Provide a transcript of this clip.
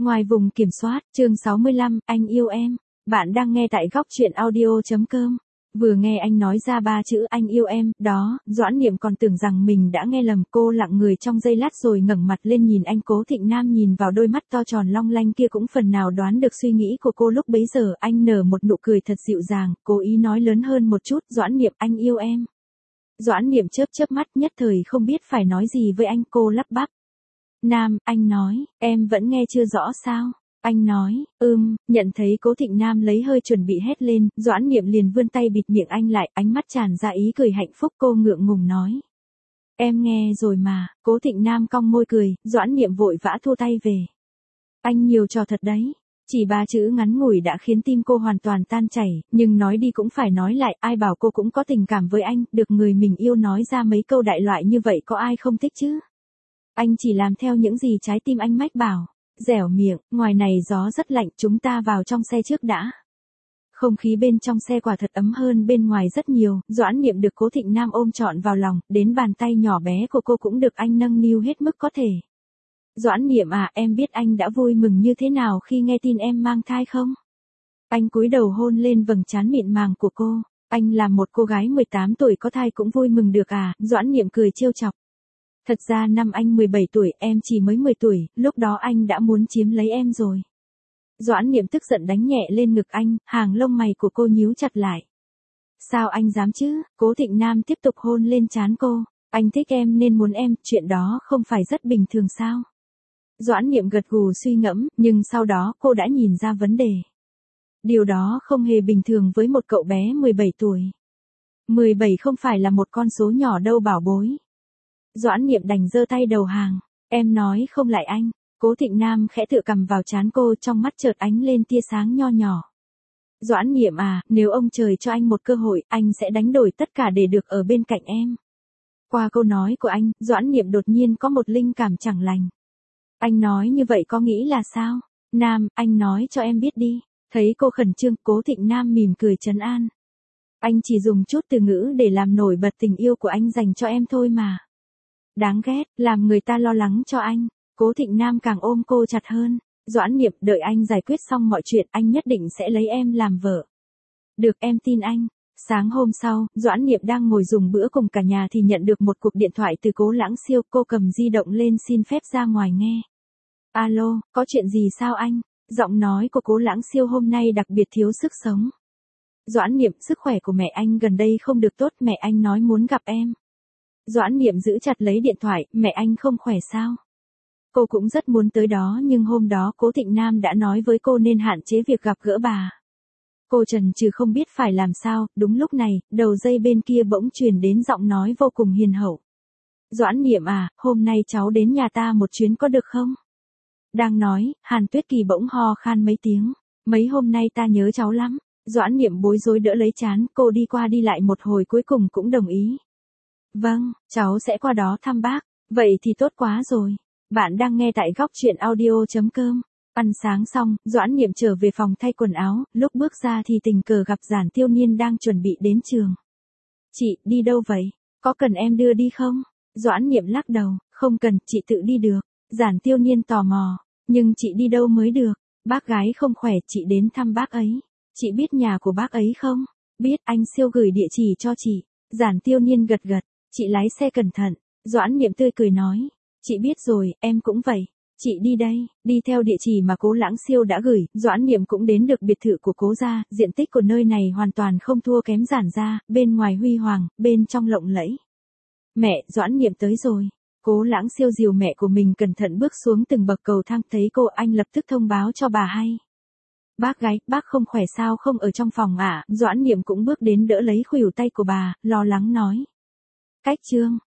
Ngoài vùng kiểm soát, chương 65, anh yêu em. Bạn đang nghe tại góc chuyện audio.com. Vừa nghe anh nói ra ba chữ anh yêu em, đó, Doãn Niệm còn tưởng rằng mình đã nghe lầm. Cô lặng người trong giây lát rồi ngẩng mặt lên nhìn anh. Cố Thịnh Nam nhìn vào đôi mắt to tròn long lanh kia cũng phần nào đoán được suy nghĩ của cô lúc bấy giờ. Anh nở một nụ cười thật dịu dàng, cố ý nói lớn hơn một chút, Doãn Niệm anh yêu em. Doãn Niệm chớp chớp mắt nhất thời không biết phải nói gì với anh, cô lắp bắp. Nam, anh nói, em vẫn nghe chưa rõ sao? Anh nói, nhận thấy Cố Thịnh Nam lấy hơi chuẩn bị hét lên, Doãn Niệm liền vươn tay bịt miệng anh lại, ánh mắt tràn ra ý cười hạnh phúc. Cô ngượng ngùng nói. Em nghe rồi mà. Cố Thịnh Nam cong môi cười, Doãn Niệm vội vã thu tay về. Anh nhiều trò thật đấy. Chỉ ba chữ ngắn ngủi đã khiến tim cô hoàn toàn tan chảy, nhưng nói đi cũng phải nói lại, ai bảo cô cũng có tình cảm với anh, được người mình yêu nói ra mấy câu đại loại như vậy có ai không thích chứ? Anh chỉ làm theo những gì trái tim anh mách bảo. Dẻo miệng, ngoài này gió rất lạnh, chúng ta vào trong xe trước đã. Không khí bên trong xe quả thật ấm hơn bên ngoài rất nhiều. Doãn Niệm được Cố Thịnh Nam ôm trọn vào lòng, đến bàn tay nhỏ bé của cô cũng được anh nâng niu hết mức có thể. Doãn Niệm à, em biết anh đã vui mừng như thế nào khi nghe tin em mang thai không? Anh cúi đầu hôn lên vầng trán mịn màng của cô. Anh là một cô gái 18 tuổi có thai cũng vui mừng được à? Doãn Niệm cười trêu chọc. Thật ra năm anh 17 tuổi, em chỉ mới 10 tuổi, lúc đó anh đã muốn chiếm lấy em rồi. Doãn Niệm tức giận đánh nhẹ lên ngực anh, hàng lông mày của cô nhíu chặt lại. Sao anh dám chứ? Cố Thịnh Nam tiếp tục hôn lên trán cô. Anh thích em nên muốn em, chuyện đó không phải rất bình thường sao? Doãn Niệm gật gù suy ngẫm, nhưng sau đó cô đã nhìn ra vấn đề. Điều đó không hề bình thường với một cậu bé 17 tuổi. 17 không phải là một con số nhỏ đâu bảo bối. Doãn Niệm đành giơ tay đầu hàng. Em nói không lại anh. Cố Thịnh Nam khẽ tựa cằm vào trán cô, trong mắt chợt ánh lên tia sáng nho nhỏ. Doãn Niệm à, nếu ông trời cho anh một cơ hội, anh sẽ đánh đổi tất cả để được ở bên cạnh em. Qua câu nói của anh, Doãn Niệm đột nhiên có một linh cảm chẳng lành. Anh nói như vậy có nghĩ là sao? Nam, anh nói cho em biết đi. Thấy cô khẩn trương, Cố Thịnh Nam mỉm cười trấn an. Anh chỉ dùng chút từ ngữ để làm nổi bật tình yêu của anh dành cho em thôi mà. Đáng ghét, làm người ta lo lắng cho anh. Cố Thịnh Nam càng ôm cô chặt hơn. Doãn Niệm, đợi anh giải quyết xong mọi chuyện, anh nhất định sẽ lấy em làm vợ. Được, em tin anh. Sáng hôm sau, Doãn Niệm đang ngồi dùng bữa cùng cả nhà thì nhận được một cuộc điện thoại từ Cố Lãng Siêu. Cô cầm di động lên xin phép ra ngoài nghe. Alo, có chuyện gì sao anh? Giọng nói của Cố Lãng Siêu hôm nay đặc biệt thiếu sức sống. Doãn Niệm, sức khỏe của mẹ anh gần đây không được tốt, mẹ anh nói muốn gặp em. Doãn Niệm giữ chặt lấy điện thoại, mẹ anh không khỏe sao? Cô cũng rất muốn tới đó nhưng hôm đó Cố Thịnh Nam đã nói với cô nên hạn chế việc gặp gỡ bà. Cô chần chừ không biết phải làm sao, đúng lúc này, đầu dây bên kia bỗng truyền đến giọng nói vô cùng hiền hậu. Doãn Niệm à, hôm nay cháu đến nhà ta một chuyến có được không? Đang nói, Hàn Tuyết Kỳ bỗng ho khan mấy tiếng. Mấy hôm nay ta nhớ cháu lắm. Doãn Niệm bối rối đỡ lấy trán, cô đi qua đi lại một hồi cuối cùng cũng đồng ý. Vâng, cháu sẽ qua đó thăm bác. Vậy thì tốt quá rồi. Bạn đang nghe tại góc chuyện audio.com. Ăn sáng xong, Doãn Niệm trở về phòng thay quần áo, lúc bước ra thì tình cờ gặp Giản Tiêu Niên đang chuẩn bị đến trường. Chị, đi đâu vậy? Có cần em đưa đi không? Doãn Niệm lắc đầu, không cần, chị tự đi được. Giản Tiêu Niên tò mò, nhưng chị đi đâu mới được? Bác gái không khỏe, chị đến thăm bác ấy. Chị biết nhà của bác ấy không? Biết, anh Siêu gửi địa chỉ cho chị. Giản Tiêu Niên gật gật, chị lái xe cẩn thận. Doãn Niệm tươi cười nói, chị biết rồi, em cũng vậy. Chị đi đây, đi theo địa chỉ mà Cố Lãng Siêu đã gửi. Doãn Niệm cũng đến được biệt thự của Cố gia, diện tích của nơi này hoàn toàn không thua kém Giản gia, bên ngoài huy hoàng, bên trong lộng lẫy. Mẹ, Doãn Niệm tới rồi. Cố Lãng Siêu dìu mẹ của mình cẩn thận bước xuống từng bậc cầu thang, thấy cô anh lập tức thông báo cho bà hay. Bác gái, bác không khỏe sao không ở trong phòng ạ? Doãn Niệm cũng bước đến đỡ lấy khuỷu tay của bà, lo lắng nói. Cách Trương,